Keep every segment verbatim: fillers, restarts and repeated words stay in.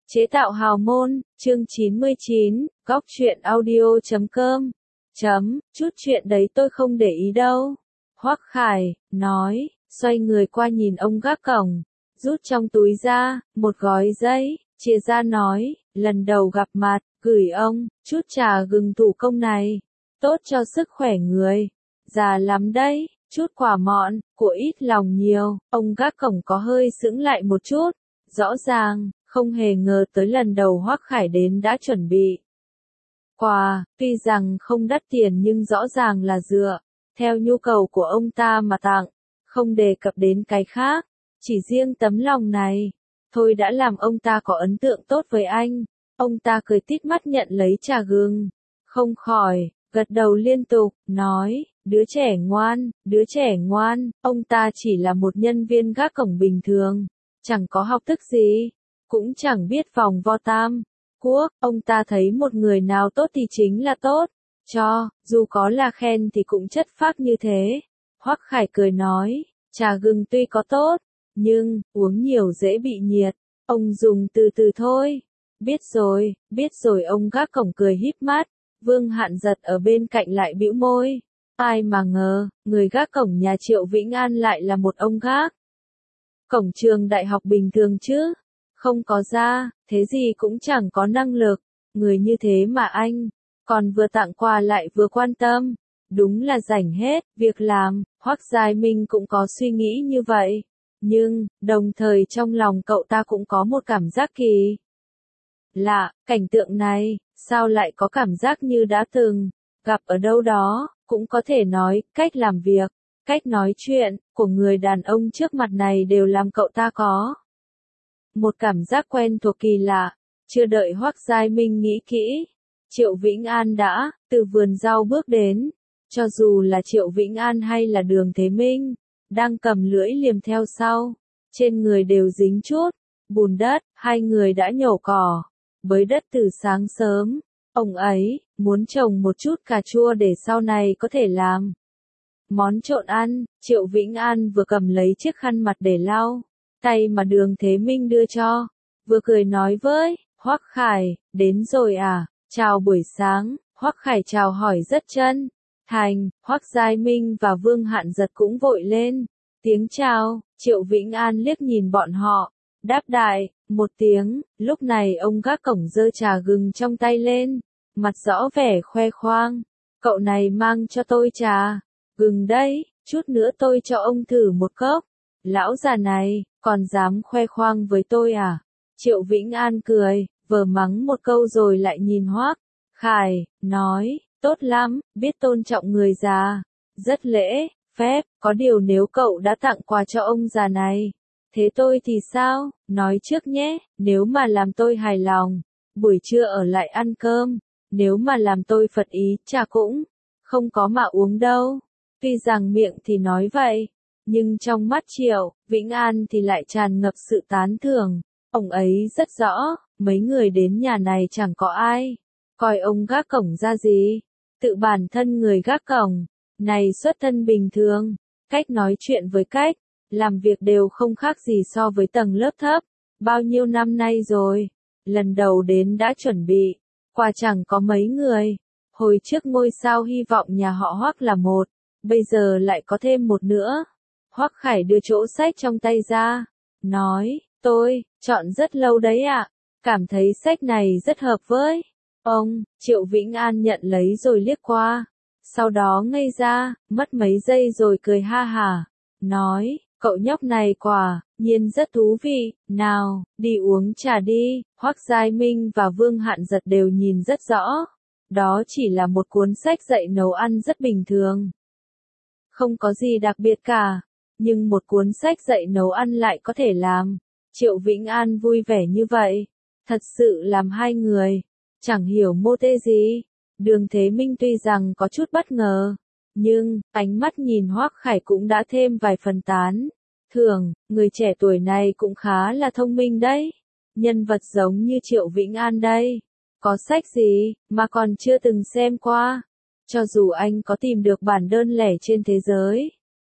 Chế tạo hào môn, chương chín mươi chín, góc truyện audio chấm com. Chấm, chút chuyện đấy tôi không để ý đâu. Hoắc Khải, nói, xoay người qua nhìn ông gác cổng, rút trong túi ra, một gói giấy, chia ra nói, lần đầu gặp mặt, gửi ông, chút trà gừng thủ công này, tốt cho sức khỏe người, già lắm đấy, chút quả mọn, của ít lòng nhiều, ông gác cổng có hơi sững lại một chút, rõ ràng, không hề ngờ tới lần đầu Hoắc Khải đến đã chuẩn bị quà, tuy rằng không đắt tiền nhưng rõ ràng là dựa theo nhu cầu của ông ta mà tặng, không đề cập đến cái khác, chỉ riêng tấm lòng này, thôi đã làm ông ta có ấn tượng tốt với anh. Ông ta cười tít mắt nhận lấy trà gừng, không khỏi gật đầu liên tục, nói, đứa trẻ ngoan, đứa trẻ ngoan, ông ta chỉ là một nhân viên gác cổng bình thường, chẳng có học thức gì, cũng chẳng biết vòng vo tam quốc, ông ta thấy một người nào tốt thì chính là tốt, cho, dù có là khen thì cũng chất phác như thế. Hoắc Khải cười nói, trà gừng tuy có tốt, nhưng, uống nhiều dễ bị nhiệt, ông dùng từ từ thôi. Biết rồi, biết rồi ông gác cổng cười híp mắt, Vương Hạn Giật ở bên cạnh lại bĩu môi. Ai mà ngờ, người gác cổng nhà Triệu Vĩnh An lại là một ông gác cổng trường đại học bình thường chứ, không có ra, thế gì cũng chẳng có năng lực, người như thế mà anh, còn vừa tặng quà lại vừa quan tâm, đúng là rảnh hết, việc làm, Hoắc Giai Minh cũng có suy nghĩ như vậy, nhưng, đồng thời trong lòng cậu ta cũng có một cảm giác kỳ lạ, cảnh tượng này, sao lại có cảm giác như đã từng gặp ở đâu đó, cũng có thể nói, cách làm việc, cách nói chuyện, của người đàn ông trước mặt này đều làm cậu ta có một cảm giác quen thuộc kỳ lạ. Chưa đợi Hoắc Giai Minh nghĩ kỹ, Triệu Vĩnh An đã từ vườn rau bước đến, cho dù là Triệu Vĩnh An hay là Đường Thế Minh, đang cầm lưỡi liềm theo sau, trên người đều dính chút bùn đất, hai người đã nhổ cỏ, bới đất từ sáng sớm. Ông ấy muốn trồng một chút cà chua để sau này có thể làm món trộn ăn. Triệu Vĩnh An vừa cầm lấy chiếc khăn mặt để lau tay mà Đường Thế Minh đưa cho, vừa cười nói với Hoắc Khải, đến rồi à, chào buổi sáng. Hoắc Khải chào hỏi rất chân thành, Hoắc Giai Minh và Vương Hạn Giật cũng vội lên tiếng chào. Triệu Vĩnh An liếc nhìn bọn họ, đáp đại một tiếng. Lúc này ông gác cổng giơ trà gừng trong tay lên, mặt rõ vẻ khoe khoang, cậu này mang cho tôi trà gừng đấy, chút nữa tôi cho ông thử một cốc. Lão già này, còn dám khoe khoang với tôi à? Triệu Vĩnh An cười, vờ mắng một câu rồi lại nhìn Hoắc Khải, nói, tốt lắm, biết tôn trọng người già, rất lễ phép, có điều nếu cậu đã tặng quà cho ông già này, thế tôi thì sao? Nói trước nhé, nếu mà làm tôi hài lòng, buổi trưa ở lại ăn cơm, nếu mà làm tôi phật ý, trà cũng không có mà uống đâu. Tuy rằng miệng thì nói vậy, nhưng trong mắt Triệu Vĩnh An thì lại tràn ngập sự tán thưởng. Ông ấy rất rõ, mấy người đến nhà này chẳng có ai coi ông gác cổng ra gì. Tự bản thân người gác cổng này xuất thân bình thường, cách nói chuyện với cách làm việc đều không khác gì so với tầng lớp thấp. Bao nhiêu năm nay rồi, lần đầu đến đã chuẩn bị quà chẳng có mấy người. Hồi trước ngôi sao hy vọng nhà họ Hoắc là một, bây giờ lại có thêm một nữa. Hoắc Khải đưa chỗ sách trong tay ra, nói, tôi chọn rất lâu đấy ạ, cảm thấy sách này rất hợp với ông. Triệu Vĩnh An nhận lấy rồi liếc qua, sau đó ngây ra, mất mấy giây rồi cười ha hả, nói, cậu nhóc này quả nhiên rất thú vị, nào, đi uống trà đi. Hoắc Giai Minh và Vương Hạn Giật đều nhìn rất rõ, đó chỉ là một cuốn sách dạy nấu ăn rất bình thường, không có gì đặc biệt cả, nhưng một cuốn sách dạy nấu ăn lại có thể làm Triệu Vĩnh An vui vẻ như vậy, thật sự làm hai người chẳng hiểu mô tê gì. Đường Thế Minh tuy rằng có chút bất ngờ, nhưng ánh mắt nhìn Hoắc Khải cũng đã thêm vài phần tán thưởng, người trẻ tuổi này cũng khá là thông minh đấy. Nhân vật giống như Triệu Vĩnh An đây, có sách gì mà còn chưa từng xem qua? Cho dù anh có tìm được bản đơn lẻ trên thế giới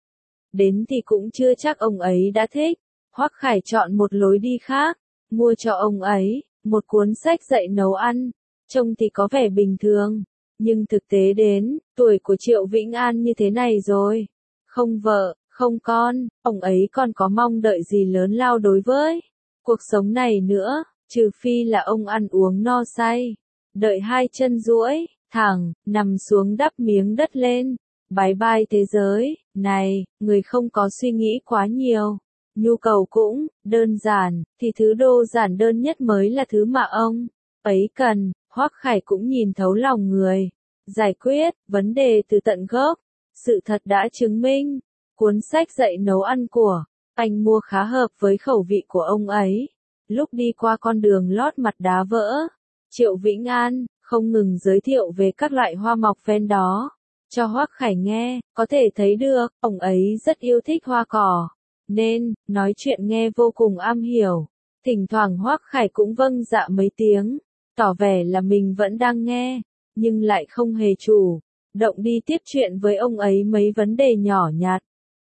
đến thì cũng chưa chắc ông ấy đã thích. Hoắc Khải chọn một lối đi khác, mua cho ông ấy một cuốn sách dạy nấu ăn, trông thì có vẻ bình thường, nhưng thực tế đến, tuổi của Triệu Vĩnh An như thế này rồi. Không vợ, không con, ông ấy còn có mong đợi gì lớn lao đối với cuộc sống này nữa, trừ phi là ông ăn uống no say, đợi hai chân duỗi, thẳng, nằm xuống đắp miếng đất lên, bái bai thế giới, này, người không có suy nghĩ quá nhiều. Nhu cầu cũng đơn giản, thì thứ đồ giản đơn nhất mới là thứ mà ông ấy cần. Hoắc Khải cũng nhìn thấu lòng người, giải quyết vấn đề từ tận gốc. Sự thật đã chứng minh, cuốn sách dạy nấu ăn của anh mua khá hợp với khẩu vị của ông ấy. Lúc đi qua con đường lót mặt đá vỡ, Triệu Vĩnh An không ngừng giới thiệu về các loại hoa mọc ven đó cho Hoắc Khải nghe, có thể thấy được, ông ấy rất yêu thích hoa cỏ, nên nói chuyện nghe vô cùng am hiểu. Thỉnh thoảng Hoắc Khải cũng vâng dạ mấy tiếng, tỏ vẻ là mình vẫn đang nghe, nhưng lại không hề chủ động đi tiếp chuyện với ông ấy mấy vấn đề nhỏ nhặt.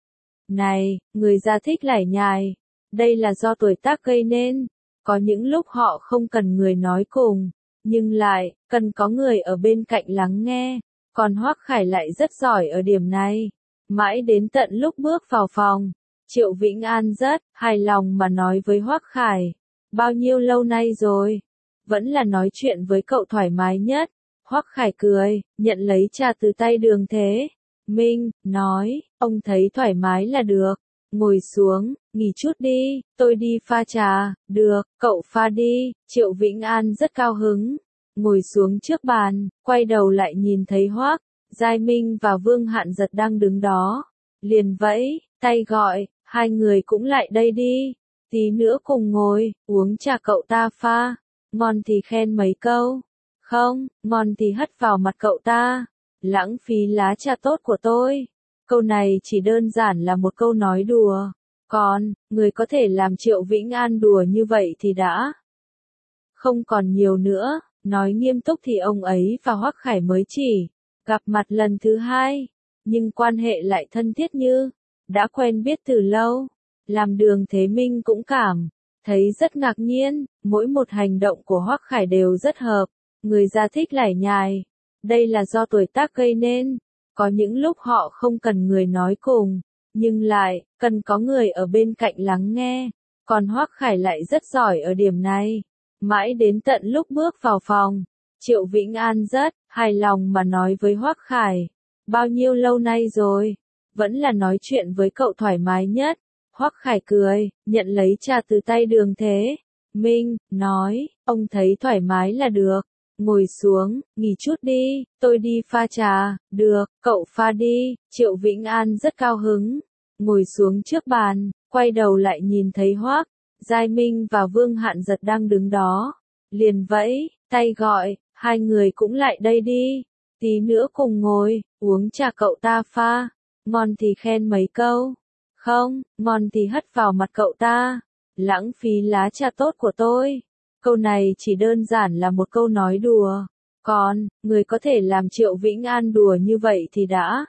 Này, người già thích lải nhải, đây là do tuổi tác gây nên, có những lúc họ không cần người nói cùng, nhưng lại cần có người ở bên cạnh lắng nghe, còn Hoắc Khải lại rất giỏi ở điểm này. Mãi đến tận lúc bước vào phòng, Triệu Vĩnh An rất hài lòng mà nói với Hoắc Khải, bao nhiêu lâu nay rồi, vẫn là nói chuyện với cậu thoải mái nhất. Hoắc Khải cười, nhận lấy trà từ tay Đường Thế Minh, nói, ông thấy thoải mái là được, ngồi xuống, nghỉ chút đi, tôi đi pha trà. Được, cậu pha đi. Triệu Vĩnh An rất cao hứng, ngồi xuống trước bàn, quay đầu lại nhìn thấy Hoắc Giai Minh và Vương Hạn Giật đang đứng đó, liền vẫy tay gọi, hai người cũng lại đây đi, tí nữa cùng ngồi, uống trà cậu ta pha, ngon thì khen mấy câu, không, ngon thì hất vào mặt cậu ta, lãng phí lá trà tốt của tôi. Câu này chỉ đơn giản là một câu nói đùa, còn, người có thể làm Triệu Vĩnh An đùa như vậy thì đã không còn nhiều nữa. Nói nghiêm túc thì ông ấy và Hoắc Khải mới chỉ gặp mặt lần thứ hai, nhưng quan hệ lại thân thiết như đã quen biết từ lâu. Làm Đường Thế Minh cũng cảm thấy rất ngạc nhiên, mỗi một hành động của Hoắc Khải đều rất hợp, người già thích lải nhải, đây là do tuổi tác gây nên, có những lúc họ không cần người nói cùng, nhưng lại cần có người ở bên cạnh lắng nghe, còn Hoắc Khải lại rất giỏi ở điểm này. Mãi đến tận lúc bước vào phòng, Triệu Vĩnh An rất hài lòng mà nói với Hoắc Khải, bao nhiêu lâu nay rồi, vẫn là nói chuyện với cậu thoải mái nhất. Hoắc Khải cười, nhận lấy trà từ tay Đường Thế Minh, nói, ông thấy thoải mái là được, ngồi xuống, nghỉ chút đi, tôi đi pha trà. Được, cậu pha đi. Triệu Vĩnh An rất cao hứng, ngồi xuống trước bàn, quay đầu lại nhìn thấy Hoắc Giai Minh và Vương Hạn Giật đang đứng đó, liền vẫy tay gọi, hai người cũng lại đây đi, tí nữa cùng ngồi, uống trà cậu ta pha, ngon thì khen mấy câu, không, ngon thì hất vào mặt cậu ta, lãng phí lá trà tốt của tôi. Câu này chỉ đơn giản là một câu nói đùa, còn, người có thể làm Triệu Vĩnh An đùa như vậy thì đã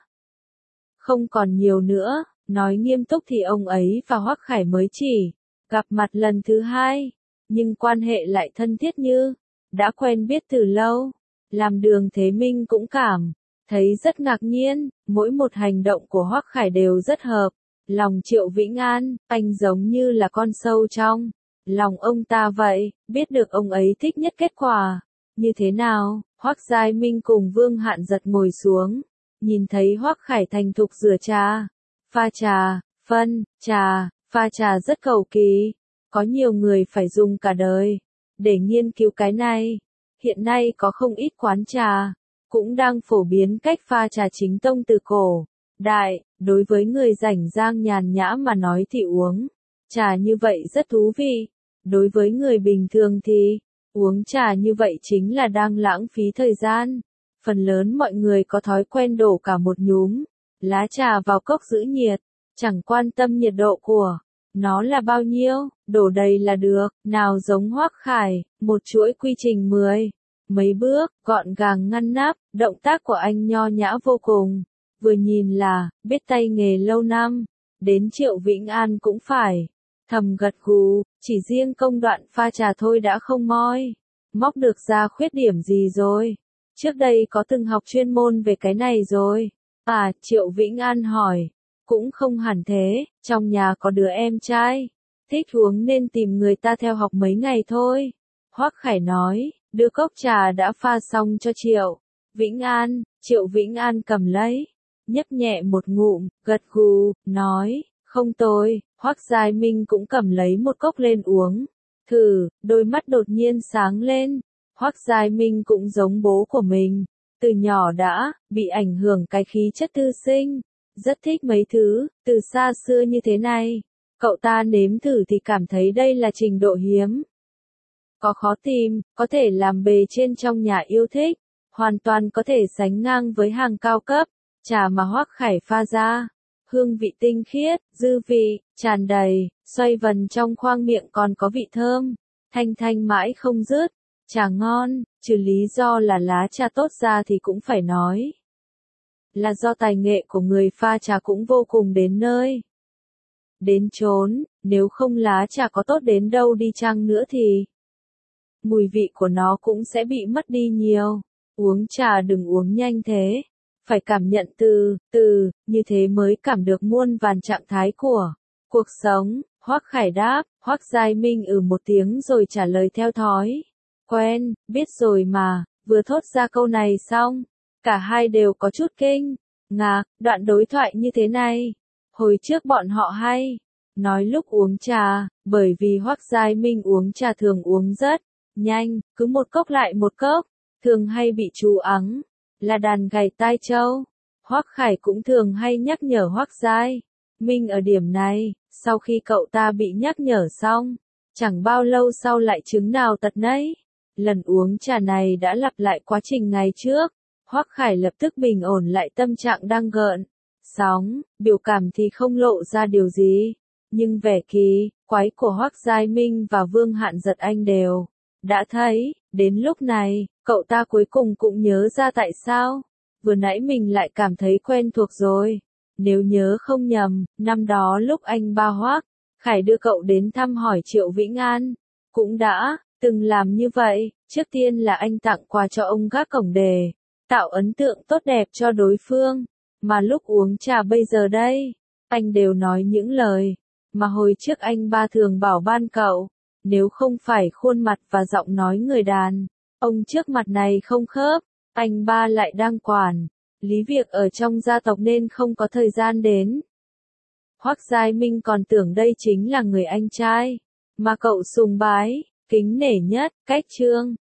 không còn nhiều nữa. Nói nghiêm túc thì ông ấy và Hoắc Khải mới chỉ gặp mặt lần thứ hai, nhưng quan hệ lại thân thiết như đã quen biết từ lâu. Làm Đường Thế Minh cũng cảm thấy rất ngạc nhiên, mỗi một hành động của Hoắc Khải đều rất hợp lòng Triệu Vĩnh An, anh giống như là con sâu trong lòng ông ta vậy, biết được ông ấy thích nhất kết quả như thế nào. Hoắc Giai Minh cùng Vương Hạn Giật ngồi xuống, nhìn thấy Hoắc Khải thành thục rửa trà, pha trà, phân trà, pha trà rất cầu kỳ, có nhiều người phải dùng cả đời để nghiên cứu cái này. Hiện nay có không ít quán trà cũng đang phổ biến cách pha trà chính tông từ cổ đại, đối với người rảnh rang nhàn nhã mà nói thì uống trà như vậy rất thú vị, đối với người bình thường thì uống trà như vậy chính là đang lãng phí thời gian. Phần lớn mọi người có thói quen đổ cả một nhúm lá trà vào cốc giữ nhiệt, chẳng quan tâm nhiệt độ của nó là bao nhiêu, đổ đầy là được. Nào giống Hoắc Khải, một chuỗi quy trình mười mấy bước, gọn gàng ngăn nắp, động tác của anh nho nhã vô cùng, vừa nhìn là biết tay nghề lâu năm. Đến Triệu Vĩnh An cũng phải thầm gật gù, chỉ riêng công đoạn pha trà thôi đã không moi móc được ra khuyết điểm gì rồi. Trước đây có từng học chuyên môn về cái này rồi. À, Triệu Vĩnh An hỏi. Cũng không hẳn thế, trong nhà có đứa em trai. Thích uống nên tìm người ta theo học mấy ngày thôi. Hoắc Khải nói, đưa cốc trà đã pha xong cho Triệu Vĩnh An. Triệu Vĩnh An cầm lấy, nhấp nhẹ một ngụm, gật gù, nói, không tồi. Hoắc Giai Minh cũng cầm lấy một cốc lên uống. Thử, đôi mắt đột nhiên sáng lên. Hoắc Giai Minh cũng giống bố của mình. Từ nhỏ đã bị ảnh hưởng cái khí chất thư sinh. Rất thích mấy thứ, từ xa xưa như thế này. Cậu ta nếm thử thì cảm thấy đây là trình độ hiếm. Có khó tìm, có thể làm bề trên trong nhà yêu thích. Hoàn toàn có thể sánh ngang với hàng cao cấp. Trà mà Hoắc Khải pha ra. Hương vị tinh khiết, dư vị, tràn đầy, xoay vần trong khoang miệng còn có vị thơm. Thanh thanh mãi không dứt. Trà ngon, trừ lý do là lá trà tốt ra thì cũng phải nói là do tài nghệ của người pha trà cũng vô cùng đến nơi. Đến chốn, nếu không lá trà có tốt đến đâu đi chăng nữa thì mùi vị của nó cũng sẽ bị mất đi nhiều. Uống trà đừng uống nhanh thế. Phải cảm nhận từ, từ, như thế mới cảm được muôn vàn trạng thái của cuộc sống. Hoắc Khải đáp, Hoắc Giai Minh ừ một tiếng rồi trả lời theo thói quen, biết rồi mà. Vừa thốt ra câu này xong, cả hai đều có chút kinh ngạc. Đoạn đối thoại như thế này, hồi trước bọn họ hay nói lúc uống trà, bởi vì Hoắc Giai Minh uống trà thường uống rất nhanh, cứ một cốc lại một cốc, thường hay bị chú ắng là đàn gảy tai trâu. Hoắc Khải cũng thường hay nhắc nhở Hoắc Giai Minh ở điểm này. Sau khi cậu ta bị nhắc nhở xong, chẳng bao lâu sau lại chứng nào tật nấy. Lần uống trà này đã lặp lại quá trình ngày trước. Hoắc Khải lập tức bình ổn lại tâm trạng đang gợn sóng, biểu cảm thì không lộ ra điều gì, nhưng vẻ kỳ quái của Hoắc Giai Minh và Vương Hạn Giật Anh đều đã thấy. Đến lúc này, cậu ta cuối cùng cũng nhớ ra tại sao vừa nãy mình lại cảm thấy quen thuộc rồi. Nếu nhớ không nhầm, năm đó lúc anh ba Hoắc Khải đưa cậu đến thăm hỏi Triệu Vĩnh An, cũng đã từng làm như vậy. Trước tiên là anh tặng quà cho ông gác cổng để tạo ấn tượng tốt đẹp cho đối phương, mà lúc uống trà bây giờ đây, anh đều nói những lời mà hồi trước anh ba thường bảo ban cậu. Nếu không phải khuôn mặt và giọng nói người đàn ông trước mặt này không khớp, anh ba lại đang quản lý việc ở trong gia tộc nên không có thời gian đến. Hoắc Giai Minh còn tưởng đây chính là người anh trai mà cậu sùng bái, kính nể nhất. Cách chương